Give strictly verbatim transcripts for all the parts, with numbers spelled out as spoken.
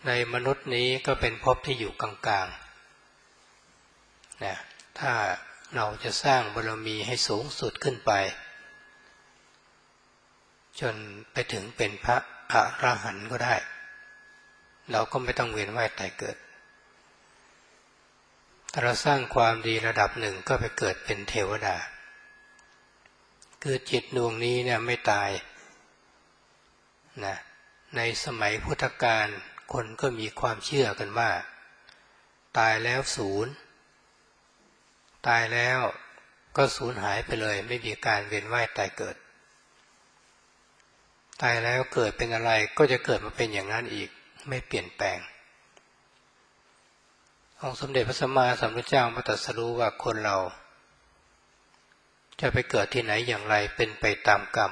ในมนุษย์นี้ก็เป็นภพที่อยู่กลางๆนะถ้าเราจะสร้างบารมีให้สูงสุดขึ้นไปจนไปถึงเป็นพระอรหันต์ก็ได้เราก็ไม่ต้องเวียนว่ายตายเกิดถ้าเราสร้างความดีระดับหนึ่งก็ไปเกิดเป็นเทวดาคือจิตดวงนี้เนี่ยไม่ตายนะในสมัยพุทธกาลคนก็มีความเชื่อกันว่าตายแล้วศูนย์ตายแล้วก็สูญหายไปเลยไม่มีการเวียนว่ายตายเกิดตายแล้วเกิดเป็นอะไรก็จะเกิดมาเป็นอย่างนั้นอีกไม่เปลี่ยนแปลงองค์สมเด็จพระสัมมาสัมพุทธเจ้าตรัสรู้ว่าคนเราจะไปเกิดที่ไหนอย่างไรเป็นไปตามกรรม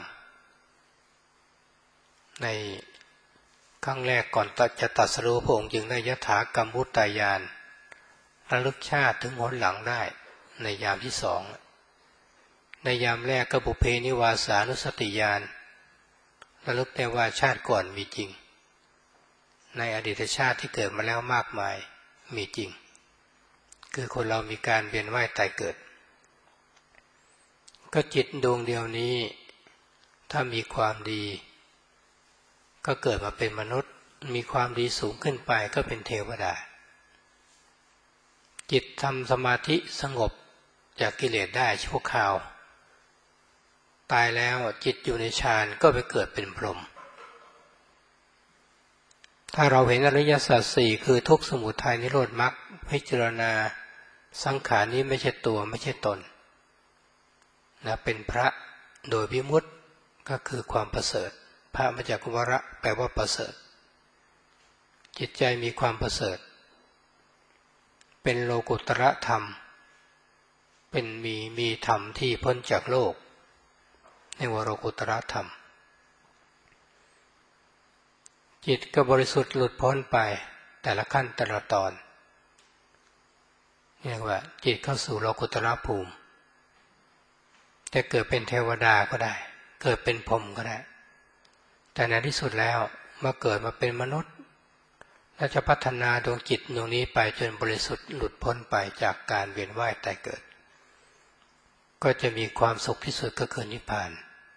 ในครั้งแรกก่อนจะตรัสรู้พระองค์จึงได้ยถากรรมวุตายานระลึกชาติถึงหนหลังได้ในยามที่สองในยามแรกก็บุพเพนิวาสานุสติญาณระลึกได้ว่าชาติก่อนมีจริงในอดีตชาติที่เกิดมาแล้วมากมายมีจริงคือคนเรามีการเวียนว่ายตายเกิดก็จิตดวงเดียวนี้ถ้ามีความดีก็เกิดมาเป็นมนุษย์มีความดีสูงขึ้นไปก็เป็นเทวดาจิตทำสมาธิสงบจากกิเลสได้ชั่วคราวตายแล้วจิตอยู่ในฌานก็ไปเกิดเป็นพรหมถ้าเราเห็นอริยสัจสี่คือทุกข์สมุทัยนิโรธมรรคพิจารณาสังขารนี้ไม่ใช่ตัวไม่ใช่ตนนะเป็นพระโดยวิมุตติก็คือความประเสริฐพระมาจากวระแปลว่าประเสริฐจิตใจมีความประเสริฐเป็นโลกุตระธรรมเป็นมีมีธรรมที่พ้นจากโลกในวโรกุตระธรรมจิตก็บริสุทธิ์หลุดพ้นไปแต่ละขั้นแต่ละตอนเรียกว่าจิตเข้าสู่โลกุตระภูมิจะเกิดเป็นเทวดาก็ได้เกิดเป็นพรหมก็ได้แต่ในที่สุดแล้วเมื่อเกิดมาเป็นมนุษย์และจะพัฒนาดวงจิตดวงนี้ไปจนบริสุทธิ์หลุดพ้นไปจากการเวียนว่ายตายเกิดก็จะมีความสุขที่สุดก็คือนิพพาน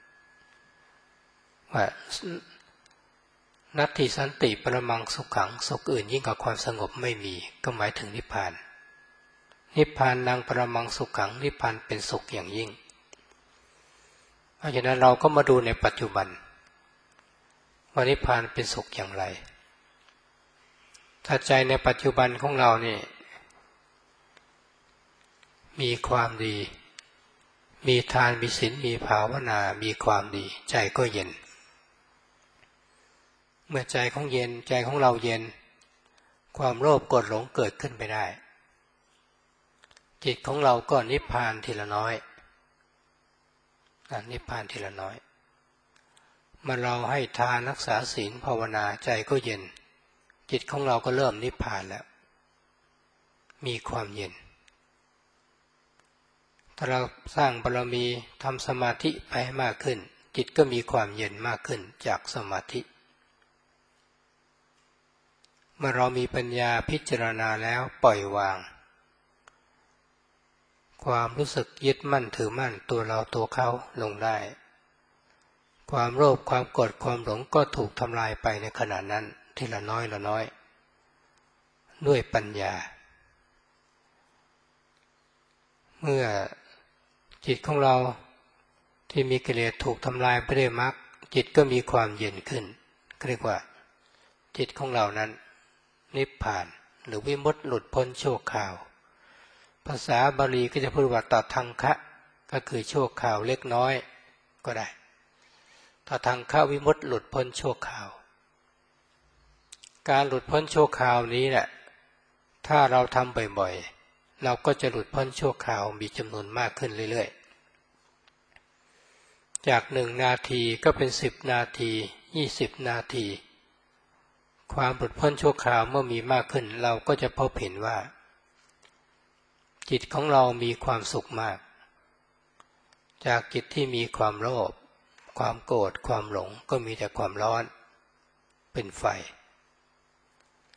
ว่านัตถิสันติปรมังสุขขังสุขอื่นยิ่งกว่าความสงบไม่มีก็หมายถึงนิพพานนิพพานนางปรมังสุขขังนิพพานเป็นสุขอย่างยิ่งเพราะฉะนั้นเราก็มาดูในปัจจุบันว่านิพพานเป็นสุขอย่างไรถ้าใจในปัจจุบันของเรานี่มีความดีมีทานมีศีลมีภาวนามีความดีใจก็เย็นเมื่อใจของเย็นใจของเราเย็นความโลภโกรธหลงเกิดขึ้นไม่ได้จิตของเราก็นิพพานทีละน้อยนิพพานทีละน้อยเมื่อเราให้ทานรักษาศีลภาวนาใจก็เย็นจิตของเราก็เริ่มนิพพานแล้วมีความเย็นถ้าเราสร้างบารมีทำสมาธิไปให้มากขึ้นจิตก็มีความเย็นมากขึ้นจากสมาธิเมื่อเรามีปัญญาพิจารณาแล้วปล่อยวางความรู้สึกยึดมั่นถือมั่นตัวเราตัวเขาลงได้ความโลภความโกรธความหลงก็ถูกทำลายไปในขณะนั้นทีละน้อยละน้อยด้วยปัญญาเมื่อจิตของเราที่มีกิเลสถูกทำลายไปด้วยมรรคจิตก็มีความเย็นขึ้นเรียกว่าจิตของเรานั้นนิพพานหรือวิมุตติหลุดพ้นชั่วคราวภาษาบาลีก็จะพูดว่าตัทังคะก็คือชั่วคราวเล็กน้อยก็ได้ตัทังคะวิมุตติหลุดพ้นชั่วคราวการหลุดพ้นชั่วคราวนี้แหละถ้าเราทำบ่อยๆเราก็จะหลุดพ้นชั่วคราวมีจำนวนมากขึ้นเรื่อยๆจากหนึ่งนาทีก็เป็นสิบนาทียี่สิบนาทีความหลุดพ้นชั่วคราวเมื่อมีมากขึ้นเราก็จะพบเห็นว่าจิตของเรามีความสุขมากจากจิตที่มีความโลภความโกรธความหลงก็มีแต่ความร้อนเป็นไฟ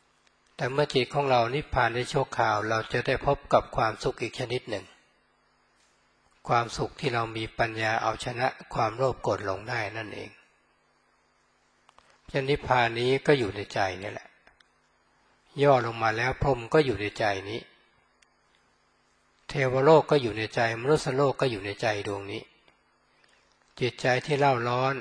แต่เมื่อจิตของเรานิพพานได้ชั่วคราวเราจะได้พบกับความสุขอีกชนิดหนึ่งความสุขที่เรามีปัญญาเอาชนะความโลภโกรธหลงได้นั่นเองนิพพานนี้ก็อยู่ในใจนี่แหละย่อลงมาแล้วพรหมก็อยู่ในใจนี้เทวโลกก็อยู่ในใจมนุษยโลกก็อยู่ในใจดวงนี้จิตใจที่เล่าร้อน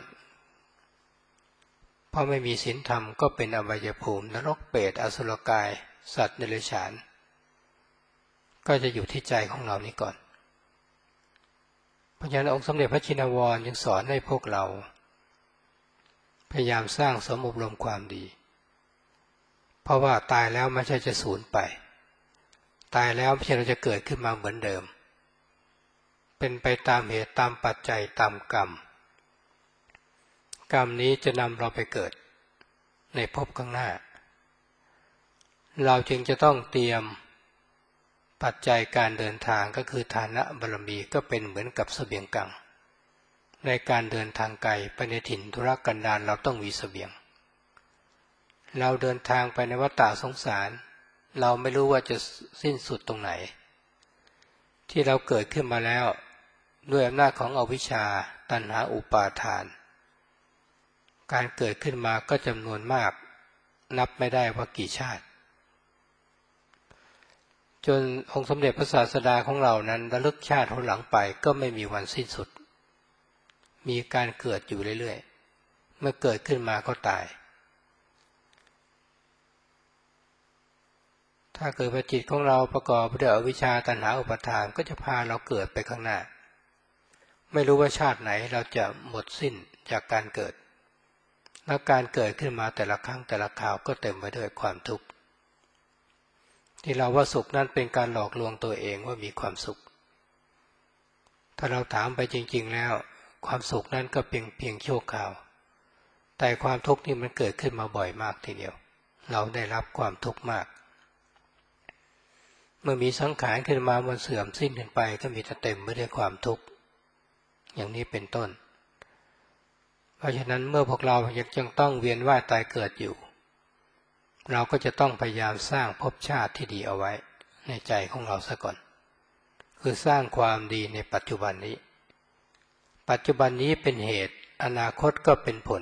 เพราะไม่มีศีลธรรมก็เป็นอบายภูมินรกเปรตอสุรกายสัตว์เดรัจฉานก็จะอยู่ที่ใจของเรานี้ก่อนเพราะฉะนั้นองค์สมเด็จพระชินวรจึงสอนให้พวกเราพยายามสร้างสมอบรมความดีเพราะว่าตายแล้วไม่ใช่จะสูญไปตายแล้วไม่ใช่เราจะเกิดขึ้นมาเหมือนเดิมเป็นไปตามเหตุตามปัจจัยตามกรรมกรรมนี้จะนำเราไปเกิดในภพข้างหน้าเราจึงจะต้องเตรียมปัจจัยการเดินทางก็คือฐานะบารมีก็เป็นเหมือนกับเสบียงกังในการเดินทางไกลไปในถิ่นทุรกันดารเราต้องมีเสบียงเราเดินทางไปในวัฏสงสารเราไม่รู้ว่าจะสิ้นสุดตรงไหนที่เราเกิดขึ้นมาแล้วด้วยอำนาจของอวิชชาตัณหาอุปาทานการเกิดขึ้นมาก็จำนวนมากนับไม่ได้ว่ากี่ชาติจนองค์สมเด็จพระศาสดาของเรานั้นระลึกชาติหนหลังไปก็ไม่มีวันสิ้นสุดมีการเกิดอยู่เรื่อยๆเมื่อเกิดขึ้นมาก็ตายถ้าเกิดว่าจิตของเราประกอบด้วยอวิชชาตัณหาอุปาทานก็จะพาเราเกิดไปข้างหน้าไม่รู้ว่าชาติไหนเราจะหมดสิ้นจากการเกิดแล้วการเกิดขึ้นมาแต่ละครั้งแต่ละคราวก็เต็มไปด้วยความทุกข์ที่เราว่าสุขนั้นเป็นการหลอกลวงตัวเองว่ามีความสุขถ้าเราถามไปจริงๆแล้วความสุขนั้นก็เพียงเพียงชั่วคราวแต่ความทุกข์นี่มันเกิดขึ้นมาบ่อยมากทีเดียวเราได้รับความทุกข์มากเมื่อมีสังขารขึ้นมามันเสื่อมสิ้นไปก็มีแต่เต็มไปด้วยความทุกข์อย่างนี้เป็นต้นเพราะฉะนั้นเมื่อพวกเรายังต้องเวียนว่ายตายเกิดอยู่เราก็จะต้องพยายามสร้างภพชาติที่ดีเอาไว้ในใจของเราซะก่อนคือสร้างความดีในปัจจุบันนี้ปัจจุบันนี้เป็นเหตุอนาคตก็เป็นผล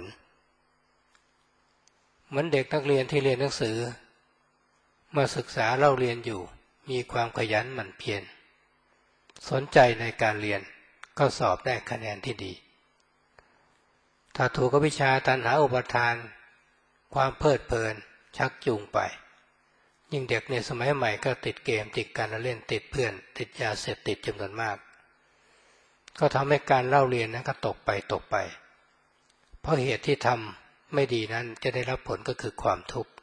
เหมือนเด็กนักเรียนที่เรียนหนังสือเมื่อศึกษาเล่าเรียนอยู่มีความขยันหมั่นเพียรสนใจในการเรียนก็สอบได้คะแนนที่ดีถ้าถูกอวิชชาตัณหาอุปาทานความเพลิดเพลินชักจูงไปยิ่งเด็กในสมัยใหม่ก็ติดเกมติดการเล่นติดเพื่อนติดยาเสพติดจำนวนมากก็ทำให้การเล่าเรียนนั้นก็ตกไปตกไปเพราะเหตุที่ทำไม่ดีนั้นจะได้รับผลก็คือความทุกข์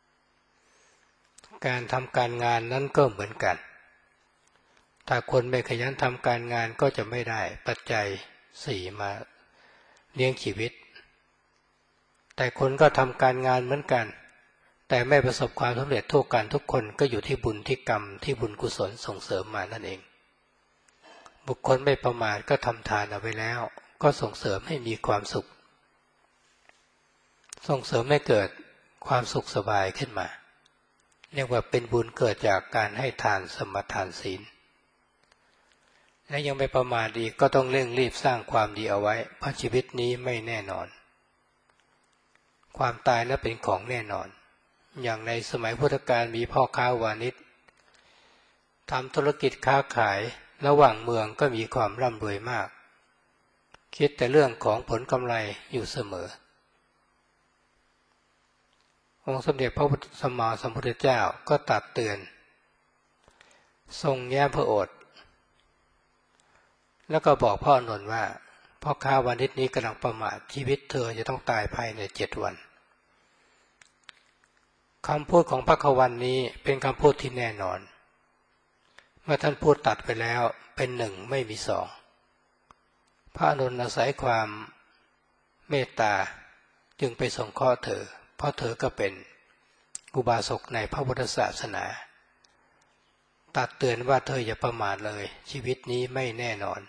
การทำการงานนั้นก็เหมือนกันถ้าคนไม่ขยันทำการงานก็จะไม่ได้ปัจจัยสี่มาเลี้ยงชีวิตแต่คนก็ทำการงานเหมือนกันแต่ไม่ประสบความสำเร็จทั่วกันทุกคนก็อยู่ที่บุญที่กรรมที่บุญกุศลส่งเสริมมานั่นเองบุคคลไม่ประมาทก็ทำทานเอาไว้แล้วก็ส่งเสริมให้มีความสุขส่งเสริมให้เกิดความสุขสบายขึ้นมาเรียกว่าเป็นบุญเกิดจากการให้ทานสมทานศีลและยังไม่ประมาทอีกก็ต้องเร่งรีบสร้างความดีเอาไว้เพราะชีวิตนี้ไม่แน่นอนความตายนั้นเป็นของแน่นอนอย่างในสมัยพุทธกาลมีพ่อค้าวานิชทำธุรกิจค้าขายระหว่างเมืองก็มีความร่ำรวยมากคิดแต่เรื่องของผลกำไรอยู่เสมอองค์สมเด็จพระพุทธสัมมาสัมพุทธเจ้าก็ตรัสเตือนทรงแย้มพระโอษฐ์แล้วก็บอกพ่ออานนท์ว่าพ่อค้าวานิชนี้กำลังประมาทชีวิตเธอจะต้องตายภายในเจ็ดวันคำพูดของพระขวันนี้เป็นคำพูดที่แน่นอนเมื่อท่านพูดตัดไปแล้วเป็นหนึ่งไม่มีสองพระอานนท์อาศัยความเมตตาจึงไปสงเคราะห์เธอเพราะเธอก็เป็นอุบาสกในพระพุทธศาสนาตักเตือนว่าเธออย่าประมาทเลยชีวิตนี้ไม่แน่นอน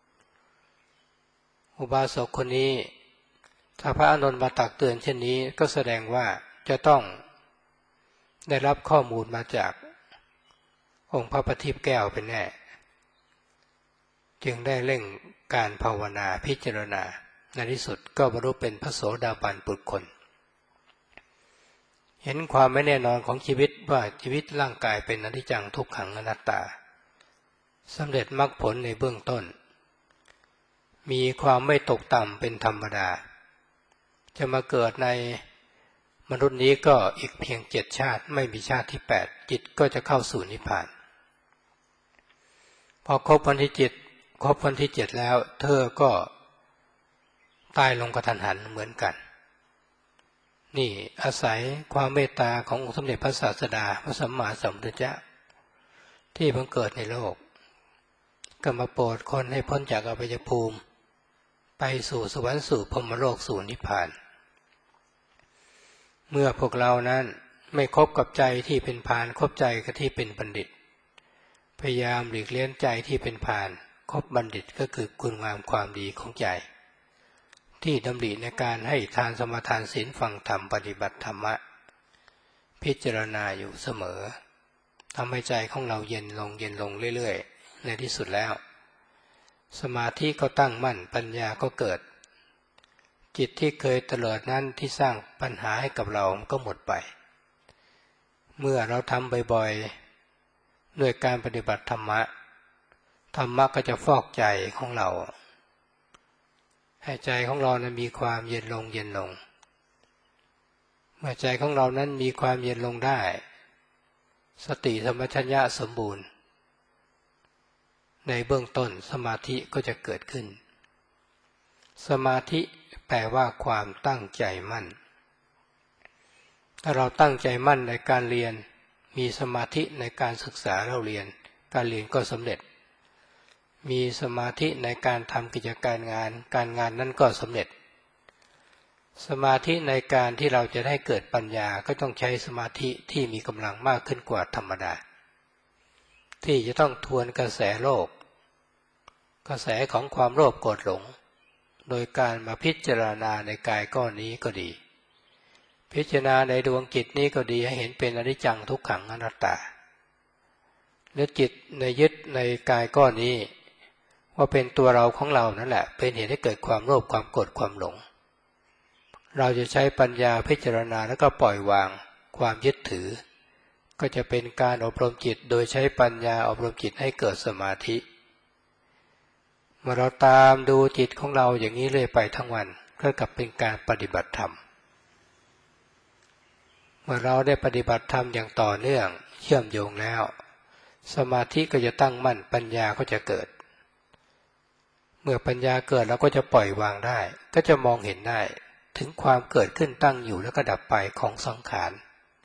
อุบาสกคนนี้ถ้าพระอานนท์มาตักเตือนเช่นนี้ก็แสดงว่าจะต้องได้รับข้อมูลมาจากองค์พระประทีปแก้วเป็นแน่จึงได้เร่งการภาวนาพิจารณาในที่สุดก็บรรลุเป็นพระโสดาบันปุถุชนเห็นความไม่แน่นอนของชีวิตว่าชีวิตร่างกายเป็นอนิจจังทุกขังอนัตตาสำเร็จมรรคผลในเบื้องต้นมีความไม่ตกต่ำเป็นธรรมดาจะมาเกิดในมนุษย์นี้ก็อีกเพียงเจ็ดชาติไม่มีชาติที่แปดจิตก็จะเข้าสู่นิพพานพอครบวันที่เจ็ดครบวันที่เจ็ดแล้วเธอก็ตายลงกระทันหันเหมือนกันนี่อาศัยความเมตตาขององค์สมเด็จพระศาสดาพระสัมมาสัมพุทธเจ้าที่บังเกิดในโลกก็มาโปรดคนให้พ้นจากอบายภูมิไปสู่สวรรค์สู่พรหมโลกสู่นิพพานเมื่อพวกเรานั้นไม่คบกับใจที่เป็นพาลคบใจกับที่เป็นบัณฑิตพยายามหลีกเลี่ยงใจที่เป็นพาลคบบัณฑิตก็คือคุณงามความดีของใจที่ดำริในการให้ทานสมาทานศีลฟังธรรมปฏิบัติธรรมะพิจารณาอยู่เสมอทำให้ใจของเราเย็นลงเย็นลงเรื่อยๆในที่สุดแล้วสมาธิก็ตั้งมั่นปัญญาก็เกิดจิตที่เคยเตลิดนั้นที่สร้างปัญหาให้กับเราก็หมดไปเมื่อเราทำบ่อยๆด้วยการปฏิบัติธรรมะธรรมะก็จะฟอกใจของเราให้ใจของเรานั้นมีความเย็นลงเย็นลงเมื่อใจของเรานั้นมีความเย็นลงได้สติสัมปชัญญะสมบูรณ์ในเบื้องต้นสมาธิก็จะเกิดขึ้นสมาธิแปลว่าความตั้งใจมั่นถ้าเราตั้งใจมั่นในการเรียนมีสมาธิในการศึกษาเราเรียนการเรียนก็สำเร็จมีสมาธิในการทำกิจการงานการงานนั้นก็สำเร็จสมาธิในการที่เราจะได้เกิดปัญญาก็ต้องใช้สมาธิที่มีกำลังมากขึ้นกว่าธรรมดาที่จะต้องทวนกระแสโลกกระแสของความโลภโกรธหลงโดยการมาพิจารณาในกายก้อนนี้ก็ดีพิจารณาในดวงจิตนี้ก็ดีให้เห็นเป็นอนิจจังทุกขังอนัตตาและจิตในยึดในกายก้อนนี้ว่าเป็นตัวเราของเรานั่นแหละเป็นเหตุให้เกิดความโลภความโกรธความหลงเราจะใช้ปัญญาพิจารณาแล้วก็ปล่อยวางความยึดถือก็จะเป็นการอบรมจิตโดยใช้ปัญญาอบรมจิตให้เกิดสมาธิเมื่อเราตามดูจิตของเราอย่างนี้เรื่อยไปทั้งวันก็กลับเป็นการปฏิบัติธรรมเมื่อเราได้ปฏิบัติธรรมอย่างต่อเนื่องเชื่อมโยงแล้วสมาธิก็จะตั้งมั่นปัญญาก็จะเกิดเมื่อปัญญาเกิดเราก็จะปล่อยวางได้ก็จะมองเห็นได้ถึงความเกิดขึ้นตั้งอยู่แล้วก็ดับไปของสังขาร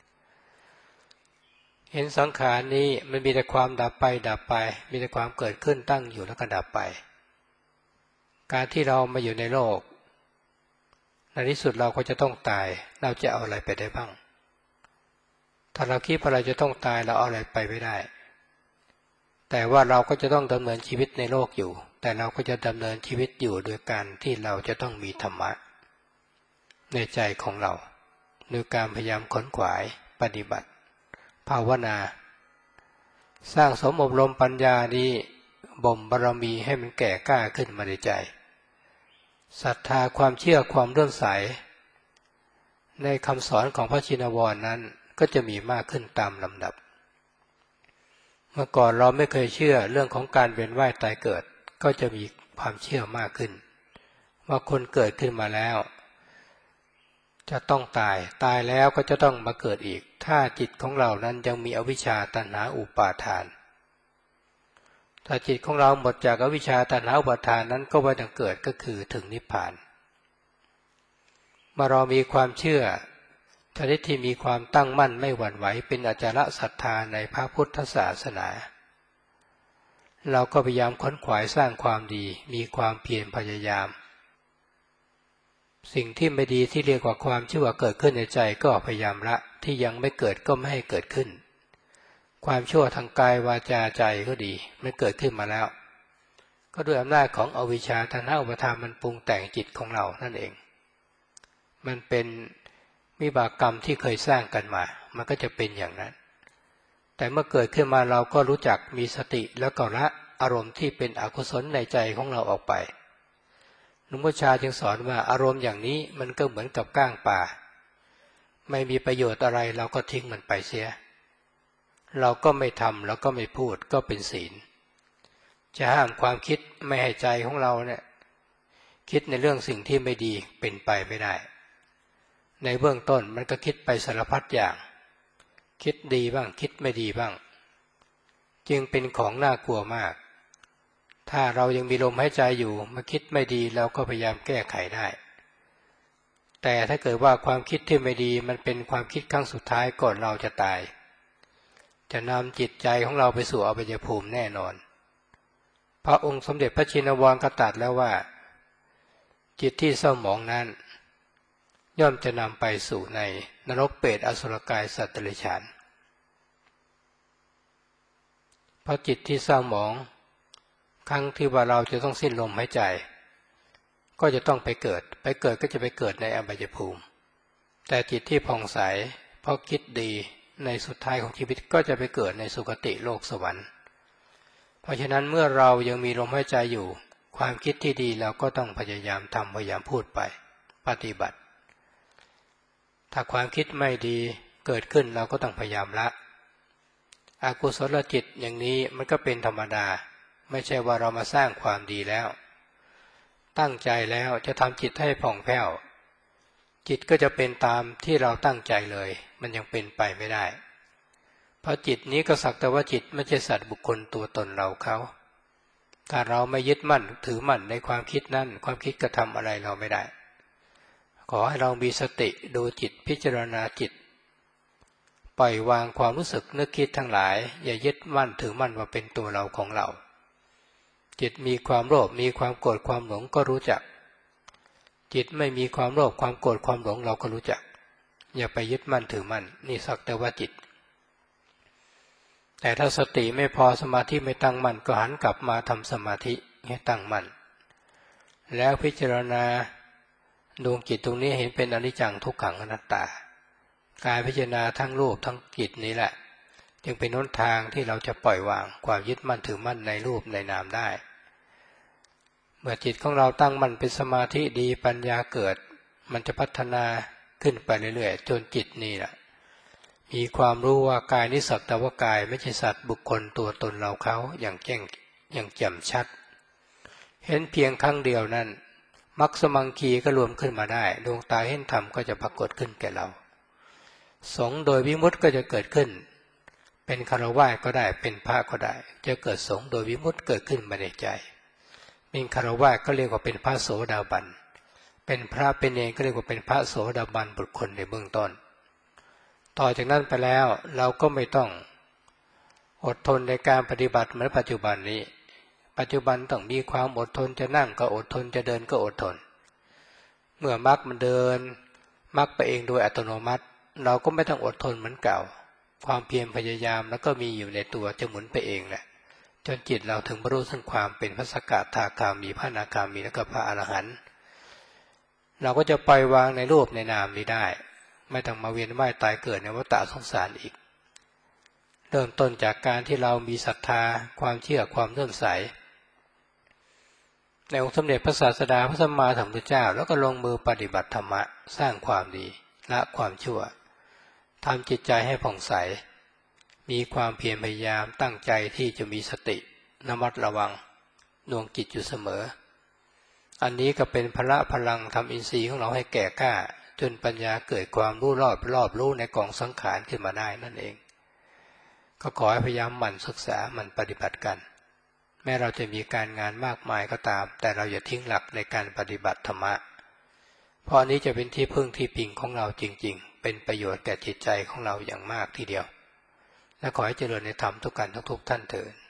เห็นสังขารนี้มันมีแต่ความดับไปดับไปมีแต่ความเกิดขึ้นตั้งอยู่แล้วก็ดับไปการที่เรามาอยู่ในโลกในที่สุดเราก็จะต้องตายเราจะเอาอะไรไปได้บ้างถ้าเราคิดว่าเราจะต้องตายเราเอาอะไรไปไม่ได้แต่ว่าเราก็จะต้องดำเนินชีวิตในโลกอยู่แต่เราก็จะดำเนินชีวิตอยู่โดยการที่เราจะต้องมีธรรมะในใจของเราโดยการพยายามขนขวายปฏิบัติภาวนาสร้างสมอบรมปัญญานี้บ่มบารมีให้มันแก่กล้าขึ้นมาในใจศรัทธาความเชื่อความเลื่อมใสในคำสอนของพระชินวรนั้นก็จะมีมากขึ้นตามลำดับเมื่อก่อนเราไม่เคยเชื่อเรื่องของการเวียนว่ายตายเกิดก็จะมีความเชื่อมากขึ้นว่าคนเกิดขึ้นมาแล้วจะต้องตายตายแล้วก็จะต้องมาเกิดอีกถ้าจิตของเรานั้นยังมีอวิชชาตัณหาอุปาทานถ้าจิตของเราหมดจากอวิชชาตัณหาอุปาทานนั้นก็ไม่ต้องเกิดก็คือถึงนิพพานเมื่อเรามีความเชื่อชนิดที่มีความตั้งมั่นไม่หวั่นไหวเป็นอจารศรัทธาในพระพุทธศาสนาเราก็พยายามค้นขวายสร้างความดีมีความเพียรพยายามสิ่งที่ไม่ดีที่เรียกว่าความชั่วเกิดขึ้นในใจก็พยายามละที่ยังไม่เกิดก็ไม่ให้เกิดขึ้นความชั่วทางกายวาจาใจก็ดีมันเกิดขึ้นมาแล้วก็ด้วยอำนาจของอวิชชาตัณหาอุปาทานมันปรุงแต่งจิตของเรานั่นเองมันเป็นวิบากกรรมที่เคยสร้างกันมามันก็จะเป็นอย่างนั้นแต่เมื่อเกิดขึ้นมาเราก็รู้จักมีสติแล้วก็ละอารมณ์ที่เป็นอกุศลในใจของเราออกไปหลวงพ่อชาจึงสอนว่าอารมณ์อย่างนี้มันก็เหมือนกับก้างป่าไม่มีประโยชน์อะไรเราก็ทิ้งมันไปเสียเราก็ไม่ทำแล้วก็ไม่พูดก็เป็นศีลจะห้ามความคิดไม่ให้ใจของเราเนี่ยคิดในเรื่องสิ่งที่ไม่ดีเป็นไปไม่ได้ในเบื้องต้นมันก็คิดไปสารพัดอย่างคิดดีบ้างคิดไม่ดีบ้างจึงเป็นของน่ากลัวมากถ้าเรายังมีลมหายใจอยู่มาคิดไม่ดีเราก็พยายามแก้ไขได้แต่ถ้าเกิดว่าความคิดที่ไม่ดีมันเป็นความคิดครั้งสุดท้ายก่อนเราจะตายจะนำจิตใจของเราไปสู่อบายภูมิแน่นอนพระองค์สมเด็จพระชินวรก็ตรัสแล้วว่าจิตที่เศร้าหมองนั้นย่อมจะนำไปสู่ในนรกเปรตอสุรกายสัตว์เดรัจฉานเพราะจิตที่เศร้าหมองครั้งที่ว่าเราจะต้องสิ้นลมหายใจก็จะต้องไปเกิดไปเกิดก็จะไปเกิดในอบายภูมิแต่จิตที่ผ่องใสเพราะคิดดีในสุดท้ายของชีวิตก็จะไปเกิดในสุคติโลกสวรรค์เพราะฉะนั้นเมื่อเรายังมีลมหายใจอยู่ความคิดที่ดีเราก็ต้องพยายามทำพยายามพูดไปปฏิบัติถ้าความคิดไม่ดีเกิดขึ้นเราก็ต้องพยายามละอกุศลจิตอย่างนี้มันก็เป็นธรรมดาไม่ใช่ว่าเรามาสร้างความดีแล้วตั้งใจแล้วจะทำจิตให้ผ่องแผ้วจิตก็จะเป็นตามที่เราตั้งใจเลยมันยังเป็นไปไม่ได้เพราะจิตนี้ก็สักแต่ว่าจิตไม่ใช่สัตว์บุคคลตัวตนเราเขาถ้าเราไม่ยึดมั่นถือมั่นในความคิดนั้นความคิดก็ทำอะไรเราไม่ได้ขอให้เรามีสติดูจิตพิจารณาจิตปล่อยวางความรู้สึกนึกคิดทั้งหลายอย่ายึดมั่นถือมั่นว่าเป็นตัวเราของเราจิตมีความโลภมีความโกรธความหลงก็รู้จักจิตไม่มีความโลภความโกรธความหลงเราก็รู้จักอย่าไปยึดมั่นถือมั่นนี่สักแต่ว่าจิตแต่ถ้าสติไม่พอสมาธิไม่ตั้งมั่นก็หันกลับมาทำสมาธิให้ตั้งมั่นแล้วพิจารณาดวงจิตตรงนี้เห็นเป็นอนิจจังทุกขังอนัตตาการพิจารณาทั้งรูปทั้งจิตนี้แหละจึงเป็นหนทางที่เราจะปล่อยวางความยึดมั่นถือมั่นในรูปในนามได้เมื่อจิตของเราตั้งมั่นเป็นสมาธิดีปัญญาเกิดมันจะพัฒนาขึ้นไปเรื่อยๆจนจิตนี่แหละมีความรู้ว่ากายนี้สักแต่ว่ากายไม่ใช่สัตว์บุคคลตัวตนเราเขาอย่างแจ้งอย่างแจ่มชัดเห็นเพียงครั้งเดียวนั้นมรรคสมังคีก็รวมขึ้นมาได้ดวงตาเห็นธรรมก็จะปรากฏขึ้นแก่เราสงฆ์โดยวิมุตติก็จะเกิดขึ้นเป็นคฤหัสถ์ก็ได้เป็นพระก็ได้จะเกิดสงฆ์โดยวิมุตติเกิดขึ้นมาในใจเป็นคฤหัสถ์ก็เรียกว่าเป็นพระโสดาบันเป็นพระเป็นเนรก็เรียกว่าเป็นพระโสดาบันบุคคลในเบื้องต้นต่อจากนั้นไปแล้วเราก็ไม่ต้องอดทนในการปฏิบัติเหมือนปัจจุบันนี้ปัจจุบันต้องมีความอดทนจะนั่งก็อดทนจะเดินก็อดทนเมื่อมรรคมันเดินมรรคไปเองโดยอัตโนมัติเราก็ไม่ต้องอดทนเหมือนเก่าความเพียรพยายามแล้วก็มีอยู่ในตัวจะหมุนไปเองแหละจนจิตเราถึงบรรลุถึงความเป็นพระสกทาคามีพระอนาคามีและก็พระอรหันต์เราก็จะปล่อยวางในรูปในนามนี้ได้ไม่ต้องมาเวียนว่ายตายเกิดในวัฏฏะสงสารอีกเริ่มต้นจากการที่เรามีศรัทธาความเชื่อความเลื่อมใสในองค์สมเด็จพระศาสดาพระสัมมาสัมพุทธเจ้าแล้วก็ลงมือปฏิบัติธรรมะสร้างความดีละความชั่วทำจิตใจให้ผ่องใสมีความเพียรพยายามตั้งใจที่จะมีสติระมัดระวังดวงจิตอยู่เสมออันนี้ก็เป็นพละพลังทำอินทรีย์ของเราให้แก่กล้าจนปัญญาเกิดความรู้รอบรอบรู้ในกองสังขารขึ้นมาได้นั่นเองก็ขอให้พยายามหมั่นศึกษาหมั่นปฏิบัติกันแม้เราจะมีการงานมากมายก็ตามแต่เราอย่าทิ้งหลักในการปฏิบัติธรรมะเพราะอันนี้จะเป็นที่พึ่งที่พิงของเราจริงๆเป็นประโยชน์แก่จิตใจของเราอย่างมากทีเดียวและขอให้เจริญในธรรมทุกกันทุกๆท่านเถิด